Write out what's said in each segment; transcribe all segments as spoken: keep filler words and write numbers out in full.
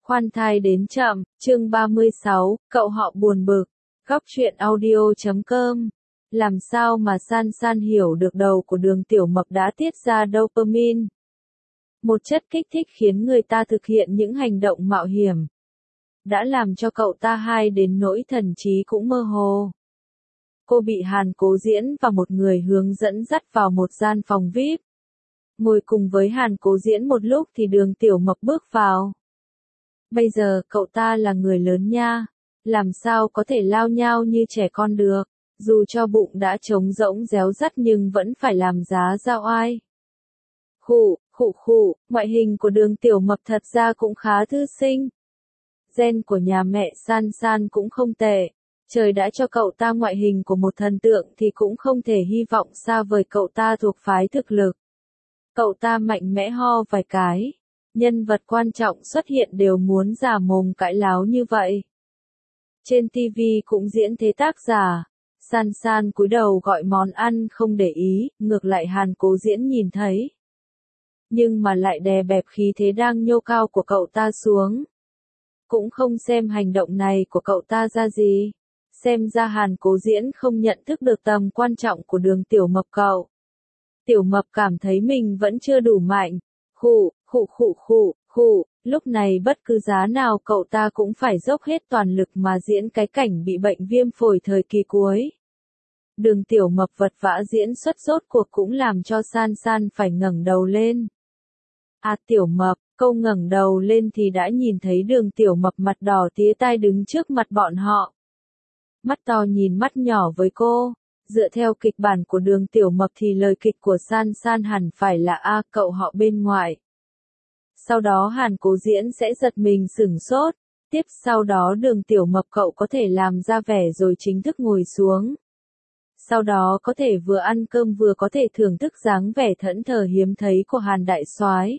Khoan thai đến chậm, chương ba mươi sáu, cậu họ buồn bực. Góc truyện audio chấm com. Làm sao mà San San hiểu được đầu của Đường Tiểu Mập đã tiết ra dopamine, một chất kích thích khiến người ta thực hiện những hành động mạo hiểm, đã làm cho cậu ta hai đến nỗi thần trí cũng mơ hồ. Cô bị Hàn Cố Diễn và một người hướng dẫn dắt vào một gian phòng vi ai pi. Ngồi cùng với Hàn Cố Diễn một lúc thì Đường Tiểu Mập bước vào. Bây giờ cậu ta là người lớn nha, làm sao có thể lao nhao như trẻ con được, dù cho bụng đã trống rỗng réo rắt nhưng vẫn phải làm giá ra oai. Khụ, khụ khụ, ngoại hình của Đường Tiểu Mập thật ra cũng khá thư sinh. Gen của nhà mẹ San San cũng không tệ, trời đã cho cậu ta ngoại hình của một thần tượng thì cũng không thể hy vọng xa vời cậu ta thuộc phái thực lực. Cậu ta mạnh mẽ ho vài cái. Nhân vật quan trọng xuất hiện đều muốn giả mồm cãi láo như vậy. Trên ti vi cũng diễn thế tác giả. San San cúi đầu gọi món ăn không để ý, ngược lại Hàn Cố Diễn nhìn thấy. Nhưng mà lại đè bẹp khí thế đang nhô cao của cậu ta xuống. Cũng không xem hành động này của cậu ta ra gì. Xem ra Hàn Cố Diễn không nhận thức được tầm quan trọng của Đường Tiểu Mập cậu. Tiểu Mập cảm thấy mình vẫn chưa đủ mạnh. Khụ, khụ khụ khụ, khụ, lúc này bất cứ giá nào cậu ta cũng phải dốc hết toàn lực mà diễn cái cảnh bị bệnh viêm phổi thời kỳ cuối. Đường Tiểu Mập vật vã diễn xuất rốt cuộc cũng làm cho San San phải ngẩng đầu lên. À Tiểu Mập, câu ngẩng đầu lên thì đã nhìn thấy Đường Tiểu Mập mặt đỏ tía tai đứng trước mặt bọn họ. Mắt to nhìn mắt nhỏ với cô. Dựa theo kịch bản của Đường Tiểu Mập thì lời kịch của San San hẳn phải là A cậu họ bên ngoài. Sau đó Hàn Cố Diễn sẽ giật mình sửng sốt. Tiếp sau đó Đường Tiểu Mập cậu có thể làm ra vẻ rồi chính thức ngồi xuống. Sau đó có thể vừa ăn cơm vừa có thể thưởng thức dáng vẻ thẫn thờ hiếm thấy của Hàn Đại Soái.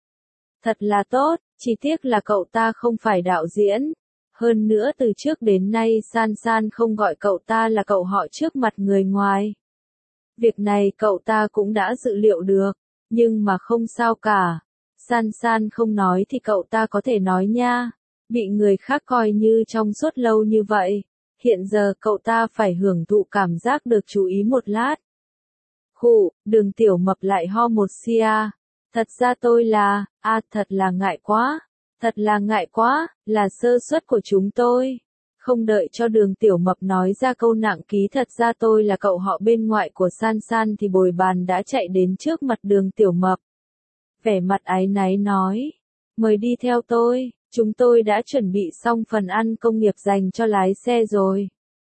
Thật là tốt, chỉ tiếc là cậu ta không phải đạo diễn. Hơn nữa từ trước đến nay San San không gọi cậu ta là cậu họ trước mặt người ngoài. Việc này cậu ta cũng đã dự liệu được, nhưng mà không sao cả. San San không nói thì cậu ta có thể nói nha. Bị người khác coi như trong suốt lâu như vậy. Hiện giờ cậu ta phải hưởng thụ cảm giác được chú ý một lát. Khụ, Đường Tiểu Mập lại ho một xia. Thật ra tôi là, à thật là ngại quá. Thật là ngại quá, là sơ suất của chúng tôi. Không đợi cho Đường Tiểu Mập nói ra câu nặng ký thật ra tôi là cậu họ bên ngoại của San San thì bồi bàn đã chạy đến trước mặt Đường Tiểu Mập. Vẻ mặt áy náy nói, mời đi theo tôi, chúng tôi đã chuẩn bị xong phần ăn công nghiệp dành cho lái xe rồi.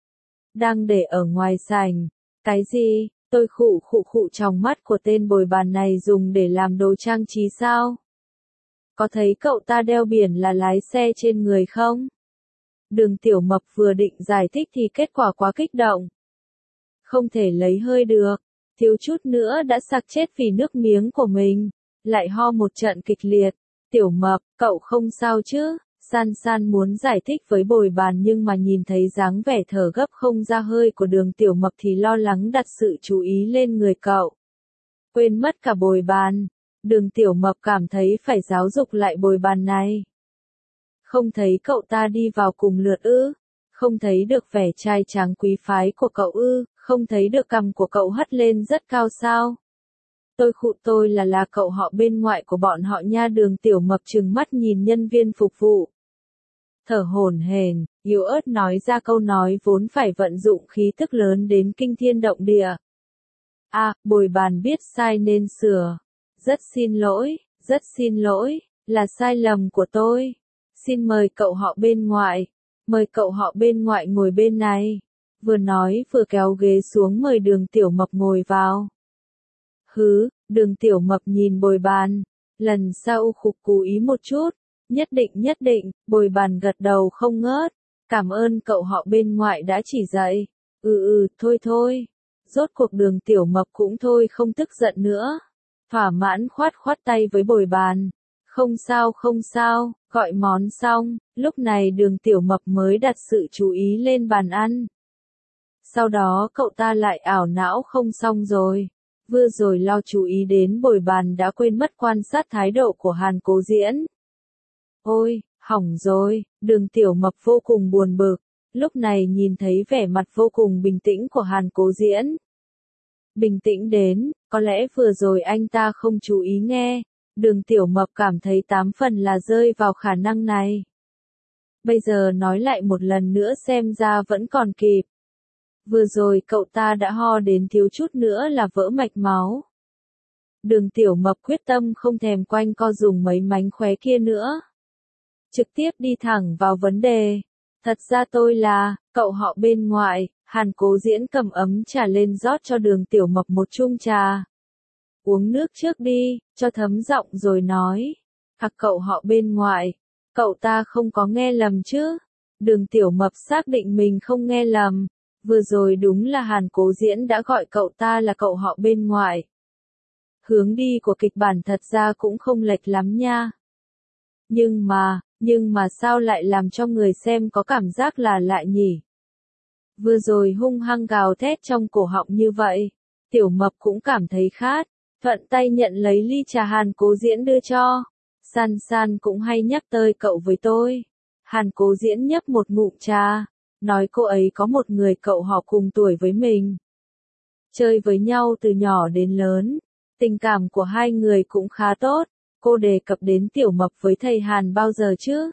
Đang để ở ngoài sảnh. Cái gì, tôi khụ khụ khụ trong mắt của tên bồi bàn này dùng để làm đồ trang trí sao? Có thấy cậu ta đeo biển là lái xe trên người không? Đường Tiểu Mập vừa định giải thích thì kết quả quá kích động. Không thể lấy hơi được, thiếu chút nữa đã sặc chết vì nước miếng của mình. Lại ho một trận kịch liệt. Tiểu Mập, cậu không sao chứ? San San muốn giải thích với bồi bàn nhưng mà nhìn thấy dáng vẻ thở gấp không ra hơi của Đường Tiểu Mập thì lo lắng đặt sự chú ý lên người cậu. Quên mất cả bồi bàn. Đường Tiểu Mập cảm thấy phải giáo dục lại bồi bàn này. Không thấy cậu ta đi vào cùng lượt ư? Không thấy được vẻ trai tráng quý phái của cậu ư? Không thấy được cằm của cậu hất lên rất cao sao? Tôi khụ tôi là là cậu họ bên ngoại của bọn họ nha. Đường Tiểu Mập trừng mắt nhìn nhân viên phục vụ. Thở hổn hển, yếu ớt nói ra câu nói vốn phải vận dụng khí tức lớn đến kinh thiên động địa. À, bồi bàn biết sai nên sửa. Rất xin lỗi, rất xin lỗi, là sai lầm của tôi. Xin mời cậu họ bên ngoại, mời cậu họ bên ngoại ngồi bên này. Vừa nói vừa kéo ghế xuống mời Đường Tiểu Mập ngồi vào. Hứ, Đường Tiểu Mập nhìn bồi bàn, lần sau khục cố ý một chút, nhất định nhất định, bồi bàn gật đầu không ngớt. Cảm ơn cậu họ bên ngoại đã chỉ dạy. Ừ ừ, thôi thôi. Rốt cuộc Đường Tiểu Mập cũng thôi không tức giận nữa. Thỏa mãn khoát khoát tay với bồi bàn. Không sao không sao, gọi món xong, lúc này Đường Tiểu Mập mới đặt sự chú ý lên bàn ăn. Sau đó cậu ta lại ảo não không xong rồi. Vừa rồi lo chú ý đến bồi bàn đã quên mất quan sát thái độ của Hàn Cố Diễn. Ôi, Hỏng rồi, Đường Tiểu Mập vô cùng buồn bực, lúc này nhìn thấy vẻ mặt vô cùng bình tĩnh của Hàn Cố Diễn. Bình tĩnh đến, có lẽ vừa rồi anh ta không chú ý nghe, Đường Tiểu Mập cảm thấy tám phần là rơi vào khả năng này. Bây giờ nói lại một lần nữa xem ra vẫn còn kịp. Vừa rồi cậu ta đã ho đến thiếu chút nữa là vỡ mạch máu. Đường Tiểu Mập quyết tâm không thèm quanh co dùng mấy mánh khóe kia nữa. Trực tiếp đi thẳng vào vấn đề. Thật ra tôi là, cậu họ bên ngoài. Hàn Cố Diễn cầm ấm trà lên rót cho Đường Tiểu Mập một chung trà. Uống nước trước đi, cho thấm giọng rồi nói. Hoặc cậu họ bên ngoài, cậu ta không có nghe lầm chứ. Đường Tiểu Mập xác định mình không nghe lầm. Vừa rồi đúng là Hàn Cố Diễn đã gọi cậu ta là cậu họ bên ngoài. Hướng đi của kịch bản thật ra cũng không lệch lắm nha. Nhưng mà, nhưng mà sao lại làm cho người xem có cảm giác là lạ nhỉ? Vừa rồi hung hăng gào thét trong cổ họng như vậy, Tiểu Mập cũng cảm thấy khát, thuận tay nhận lấy ly trà Hàn Cố Diễn đưa cho. San San cũng hay nhắc tới cậu với tôi. Hàn Cố Diễn nhấp một ngụm trà, nói cô ấy có một người cậu họ cùng tuổi với mình. Chơi với nhau từ nhỏ đến lớn, tình cảm của hai người cũng khá tốt. Cô đề cập đến Tiểu Mập với thầy Hàn bao giờ chứ?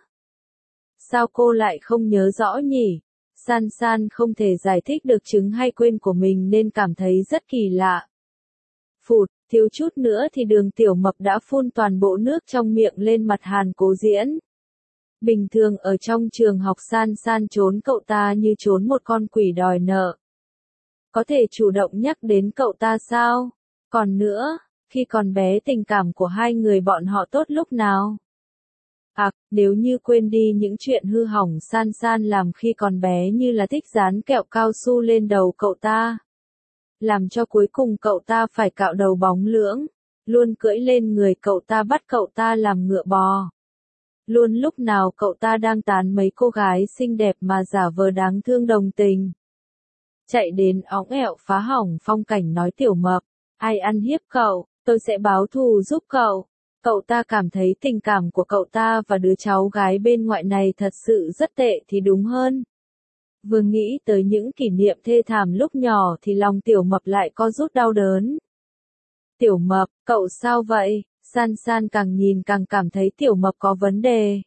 Sao cô lại không nhớ rõ nhỉ? San San không thể giải thích được chứng hay quên của mình nên cảm thấy rất kỳ lạ. Phụt, thiếu chút nữa thì Đường Tiểu Mập đã phun toàn bộ nước trong miệng lên mặt Hàn Cố Diễn. Bình thường ở trong trường học San San trốn cậu ta như trốn một con quỷ đòi nợ. Có thể chủ động nhắc đến cậu ta sao? Còn nữa, khi còn bé tình cảm của hai người bọn họ tốt lúc nào? À, nếu như quên đi những chuyện hư hỏng San San làm khi còn bé như là thích dán kẹo cao su lên đầu cậu ta. Làm cho cuối cùng cậu ta phải cạo đầu bóng lưỡng, luôn cưỡi lên người cậu ta bắt cậu ta làm ngựa bò. Luôn lúc nào cậu ta đang tán mấy cô gái xinh đẹp mà giả vờ đáng thương đồng tình. Chạy đến óng ẹo phá hỏng phong cảnh nói Tiểu Mập, ai ăn hiếp cậu, tôi sẽ báo thù giúp cậu. Cậu ta cảm thấy tình cảm của cậu ta và đứa cháu gái bên ngoại này thật sự rất tệ thì đúng hơn. Vừa nghĩ tới những kỷ niệm thê thảm lúc nhỏ thì lòng Tiểu Mập lại co rút đau đớn. Tiểu Mập, cậu sao vậy? San San càng nhìn càng cảm thấy Tiểu Mập có vấn đề.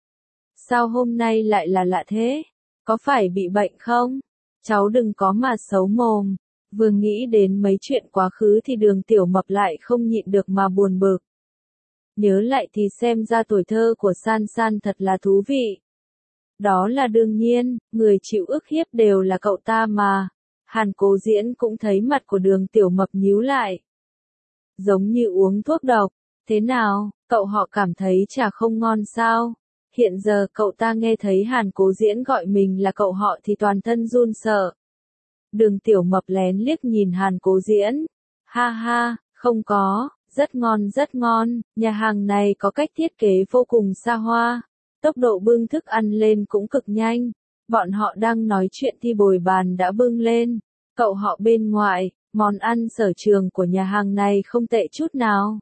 Sao hôm nay lại là lạ thế? Có phải bị bệnh không? Cháu đừng có mà xấu mồm. Vừa nghĩ đến mấy chuyện quá khứ thì Đường Tiểu Mập lại không nhịn được mà buồn bực. Nhớ lại thì xem ra tuổi thơ của San San thật là thú vị. Đó là đương nhiên, người chịu ức hiếp đều là cậu ta mà. Hàn Cố Diễn cũng thấy mặt của Đường Tiểu Mập nhíu lại. Giống như uống thuốc độc. Thế nào, cậu họ cảm thấy trà không ngon sao? Hiện giờ cậu ta nghe thấy Hàn Cố Diễn gọi mình là cậu họ thì toàn thân run sợ. Đường Tiểu Mập lén liếc nhìn Hàn Cố Diễn. Ha ha, không có, rất ngon rất ngon, nhà hàng này có cách thiết kế vô cùng xa hoa. Tốc độ bưng thức ăn lên cũng cực nhanh. Bọn họ đang nói chuyện thì bồi bàn đã bưng lên. Cậu họ bên ngoài, món ăn sở trường của nhà hàng này không tệ chút nào.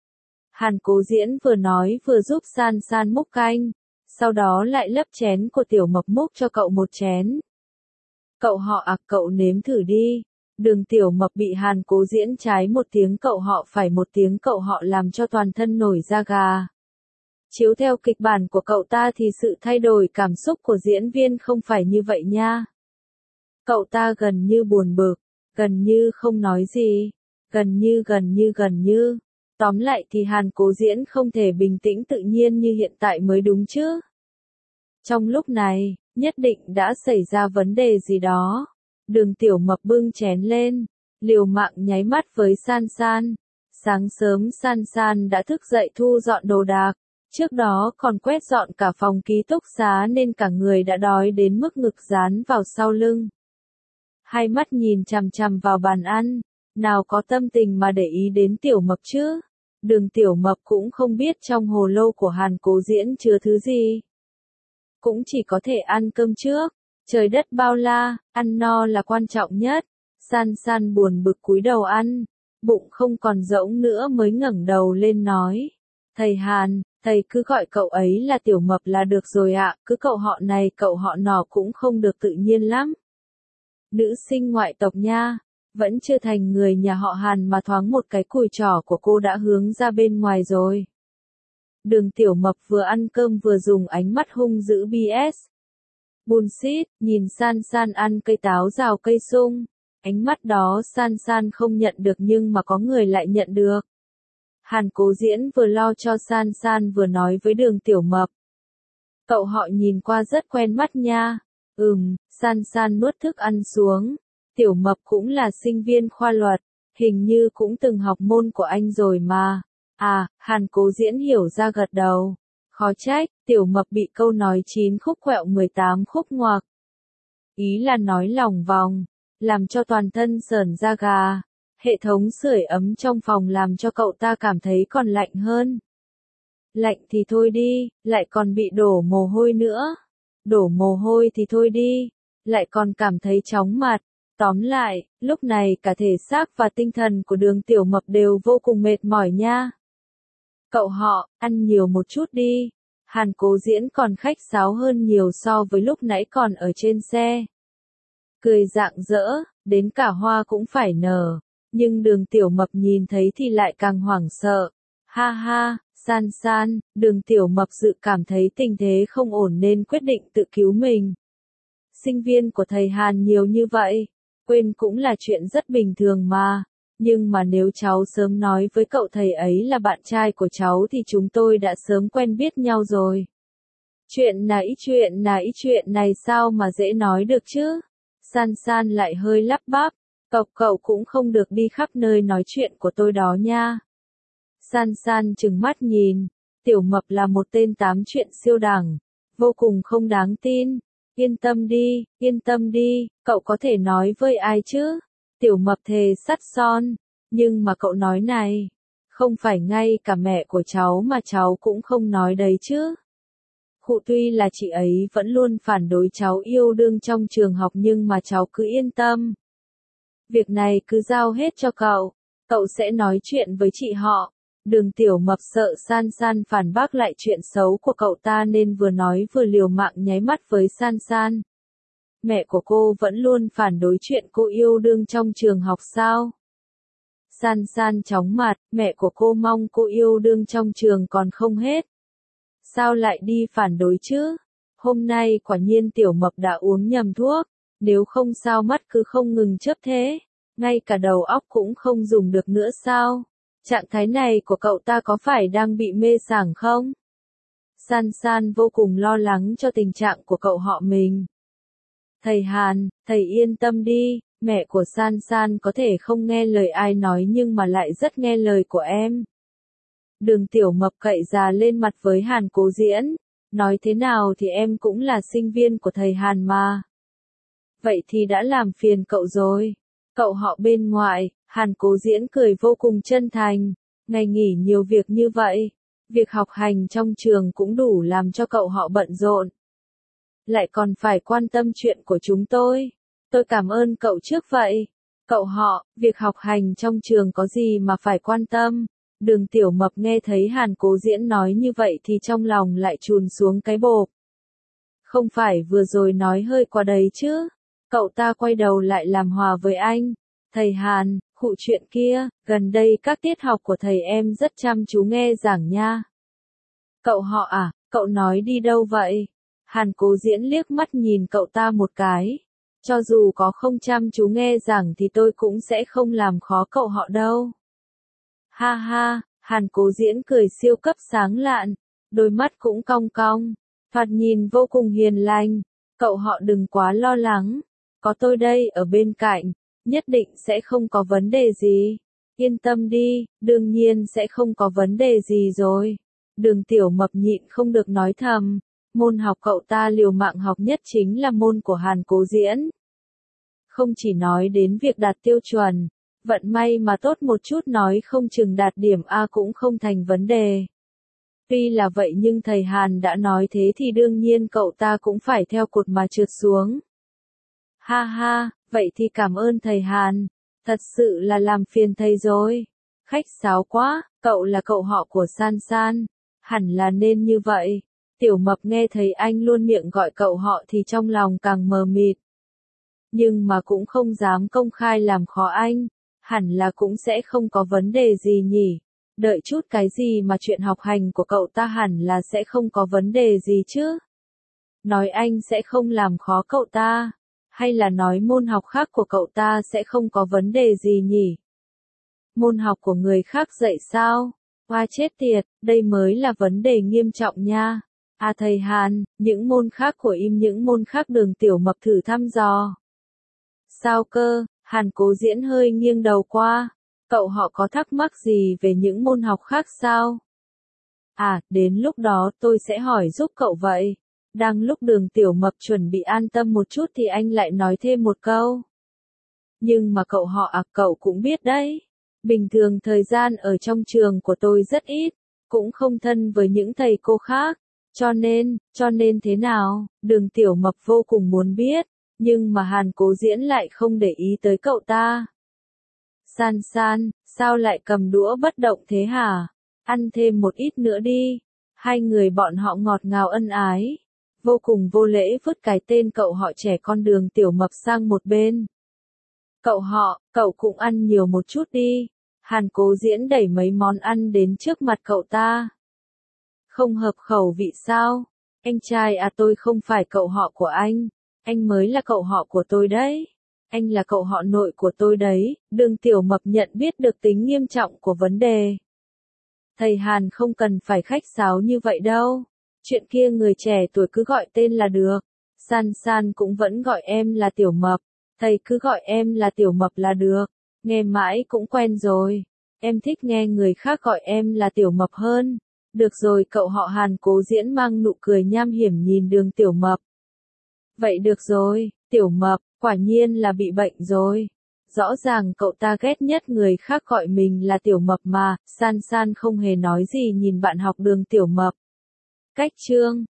Hàn Cố Diễn vừa nói vừa giúp San San múc canh, sau đó lại lấp chén của Tiểu Mập múc cho cậu một chén. Cậu họ à, cậu nếm thử đi. Đường Tiểu Mập bị Hàn Cố Diễn trái một tiếng cậu họ phải một tiếng cậu họ làm cho toàn thân nổi da gà. Chiếu theo kịch bản của cậu ta thì sự thay đổi cảm xúc của diễn viên không phải như vậy nha. Cậu ta gần như buồn bực, gần như không nói gì, gần như gần như gần như. Tóm lại thì Hàn Cố Diễn không thể bình tĩnh tự nhiên như hiện tại mới đúng chứ. Trong lúc này, nhất định đã xảy ra vấn đề gì đó. Đường Tiểu Mập bưng chén lên, liều mạng nháy mắt với San San. Sáng sớm San San đã thức dậy thu dọn đồ đạc, trước đó còn quét dọn cả phòng ký túc xá nên cả người đã đói đến mức ngực dán vào sau lưng. Hai mắt nhìn chằm chằm vào bàn ăn, nào có tâm tình mà để ý đến Tiểu Mập chứ. Đường Tiểu Mập cũng không biết trong hồ lô của Hàn Cố Diễn chứa thứ gì. Cũng chỉ có thể ăn cơm trước. Trời đất bao la, ăn no là quan trọng nhất. San San buồn bực cúi đầu ăn, bụng không còn rỗng nữa mới ngẩng đầu lên nói. Thầy Hàn, thầy cứ gọi cậu ấy là Tiểu Mập là được rồi ạ, cứ cậu họ này cậu họ nọ cũng không được tự nhiên lắm. Nữ sinh ngoại tộc nha, vẫn chưa thành người nhà họ Hàn mà thoáng một cái cùi trỏ của cô đã hướng ra bên ngoài rồi. Đường Tiểu Mập vừa ăn cơm vừa dùng ánh mắt hung dữ bê ét. Bullshit, nhìn San San ăn cây táo rào cây sung. Ánh mắt đó San San không nhận được nhưng mà có người lại nhận được. Hàn Cố Diễn vừa lo cho San San vừa nói với Đường Tiểu Mập. Cậu họ nhìn qua rất quen mắt nha. Ừm, San San nuốt thức ăn xuống. Tiểu Mập cũng là sinh viên khoa luật, hình như cũng từng học môn của anh rồi mà. À, Hàn Cố Diễn hiểu ra gật đầu. Khó trách, Tiểu Mập bị câu nói chín khúc quẹo mười tám khúc ngoạc. Ý là nói lòng vòng, làm cho toàn thân sởn da gà. Hệ thống sưởi ấm trong phòng làm cho cậu ta cảm thấy còn lạnh hơn. Lạnh thì thôi đi, lại còn bị đổ mồ hôi nữa. Đổ mồ hôi thì thôi đi, lại còn cảm thấy chóng mặt. Tóm lại, lúc này cả thể xác và tinh thần của Đường Tiểu Mập đều vô cùng mệt mỏi nha. Cậu họ, ăn nhiều một chút đi. Hàn Cố Diễn còn khách sáo hơn nhiều so với lúc nãy còn ở trên xe. Cười rạng rỡ, đến cả hoa cũng phải nở. Nhưng Đường Tiểu Mập nhìn thấy thì lại càng hoảng sợ. Ha ha, San San, Đường Tiểu Mập dự cảm thấy tình thế không ổn nên quyết định tự cứu mình. Sinh viên của thầy Hàn nhiều như vậy, quên cũng là chuyện rất bình thường mà. Nhưng mà nếu cháu sớm nói với cậu thầy ấy là bạn trai của cháu thì chúng tôi đã sớm quen biết nhau rồi. Chuyện này chuyện này chuyện này sao mà dễ nói được chứ? San San lại hơi lắp bắp. Cậu cậu cũng không được đi khắp nơi nói chuyện của tôi đó nha. San San trừng mắt nhìn. Tiểu Mập là một tên tám chuyện siêu đẳng. Vô cùng không đáng tin. Yên tâm đi, yên tâm đi, cậu có thể nói với ai chứ? Tiểu Mập thề sắt son. Nhưng mà cậu nói này, không phải ngay cả mẹ của cháu mà cháu cũng không nói đấy chứ. Khụ tuy là chị ấy vẫn luôn phản đối cháu yêu đương trong trường học nhưng mà cháu cứ yên tâm. Việc này cứ giao hết cho cậu, cậu sẽ nói chuyện với chị họ. Đường Tiểu Mập sợ San San phản bác lại chuyện xấu của cậu ta nên vừa nói vừa liều mạng nháy mắt với San San. Mẹ của cô vẫn luôn phản đối chuyện cô yêu đương trong trường học sao? San San chóng mặt, mẹ của cô mong cô yêu đương trong trường còn không hết. Sao lại đi phản đối chứ? Hôm nay quả nhiên Tiểu Mập đã uống nhầm thuốc, nếu không sao mắt cứ không ngừng chớp thế, ngay cả đầu óc cũng không dùng được nữa sao? Trạng thái này của cậu ta có phải đang bị mê sảng không? San San vô cùng lo lắng cho tình trạng của cậu họ mình. Thầy Hàn, thầy yên tâm đi, mẹ của San San có thể không nghe lời ai nói nhưng mà lại rất nghe lời của em. Đường Tiểu Mập cậy già lên mặt với Hàn Cố Diễn, nói thế nào thì em cũng là sinh viên của thầy Hàn mà. Vậy thì đã làm phiền cậu rồi. Cậu họ bên ngoài, Hàn Cố Diễn cười vô cùng chân thành, ngày nghỉ nhiều việc như vậy, việc học hành trong trường cũng đủ làm cho cậu họ bận rộn. Lại còn phải quan tâm chuyện của chúng tôi. Tôi cảm ơn cậu trước vậy. Cậu họ, việc học hành trong trường có gì mà phải quan tâm. Đường Tiểu Mập nghe thấy Hàn Cố Diễn nói như vậy thì trong lòng lại trùn xuống cái bộp. Không phải vừa rồi nói hơi quá đấy chứ. Cậu ta quay đầu lại làm hòa với anh. Thầy Hàn, khụ chuyện kia, gần đây các tiết học của thầy em rất chăm chú nghe giảng nha. Cậu họ à, cậu nói đi đâu vậy? Hàn Cố Diễn liếc mắt nhìn cậu ta một cái. Cho dù có không chăm chú nghe giảng thì tôi cũng sẽ không làm khó cậu họ đâu. Ha ha, Hàn Cố Diễn cười siêu cấp sáng lạn, đôi mắt cũng cong cong, thoạt nhìn vô cùng hiền lành. Cậu họ đừng quá lo lắng, có tôi đây ở bên cạnh, nhất định sẽ không có vấn đề gì. Yên tâm đi, đương nhiên sẽ không có vấn đề gì rồi. Đường Tiểu Mập nhịn không được nói thầm, môn học cậu ta liều mạng học nhất chính là môn của Hàn Cố Diễn. Không chỉ nói đến việc đạt tiêu chuẩn, vận may mà tốt một chút nói không chừng đạt điểm A cũng không thành vấn đề. Tuy là vậy nhưng thầy Hàn đã nói thế thì đương nhiên cậu ta cũng phải theo cột mà trượt xuống. Ha ha, vậy thì cảm ơn thầy Hàn, thật sự là làm phiền thầy rồi. Khách sáo quá, cậu cậu là cậu họ của San San, hẳn là nên như vậy. Tiểu Mập nghe thấy anh luôn miệng gọi cậu họ thì trong lòng càng mờ mịt. Nhưng mà cũng không dám công khai làm khó anh, hẳn là cũng sẽ không có vấn đề gì nhỉ. Đợi chút cái gì mà chuyện học hành của cậu ta hẳn là sẽ không có vấn đề gì chứ. Nói anh sẽ không làm khó cậu ta, hay là nói môn học khác của cậu ta sẽ không có vấn đề gì nhỉ? Môn học của người khác dạy sao? Oa chết tiệt, đây mới là vấn đề nghiêm trọng nha. À thầy Hàn, những môn khác của im những môn khác Đường Tiểu Mập thử thăm dò. Sao cơ? Hàn Cố Diễn hơi nghiêng đầu qua. Cậu họ có thắc mắc gì về những môn học khác sao? À, đến lúc đó tôi sẽ hỏi giúp cậu vậy. Đang lúc Đường Tiểu Mập chuẩn bị an tâm một chút thì anh lại nói thêm một câu. Nhưng mà cậu họ à, cậu cũng biết đấy. Bình thường thời gian ở trong trường của tôi rất ít, cũng không thân với những thầy cô khác. Cho nên, cho nên thế nào? Đường Tiểu Mập vô cùng muốn biết, nhưng mà Hàn Cố Diễn lại không để ý tới cậu ta. San San, sao lại cầm đũa bất động thế hả? Ăn thêm một ít nữa đi. Hai người bọn họ ngọt ngào ân ái. Vô cùng vô lễ vứt cái tên cậu họ trẻ con Đường Tiểu Mập sang một bên. Cậu họ, cậu cũng ăn nhiều một chút đi. Hàn Cố Diễn đẩy mấy món ăn đến trước mặt cậu ta. Không hợp khẩu vị sao? Anh trai à, tôi không phải cậu họ của anh. Anh mới là cậu họ của tôi đấy. Anh là cậu họ nội của tôi đấy. Đường Tiểu Mập nhận biết được tính nghiêm trọng của vấn đề. Thầy Hàn không cần phải khách sáo như vậy đâu. Chuyện kia người trẻ tuổi cứ gọi tên là được. San San cũng vẫn gọi em là Tiểu Mập. Thầy cứ gọi em là Tiểu Mập là được. Nghe mãi cũng quen rồi. Em thích nghe người khác gọi em là Tiểu Mập hơn. Được rồi, cậu họ Hàn Cố Diễn mang nụ cười nham hiểm nhìn Đường Tiểu Mập. Vậy được rồi, Tiểu Mập, quả nhiên là bị bệnh rồi. Rõ ràng cậu ta ghét nhất người khác gọi mình là Tiểu Mập mà. San San không hề nói gì nhìn bạn học Đường Tiểu Mập. Cách chương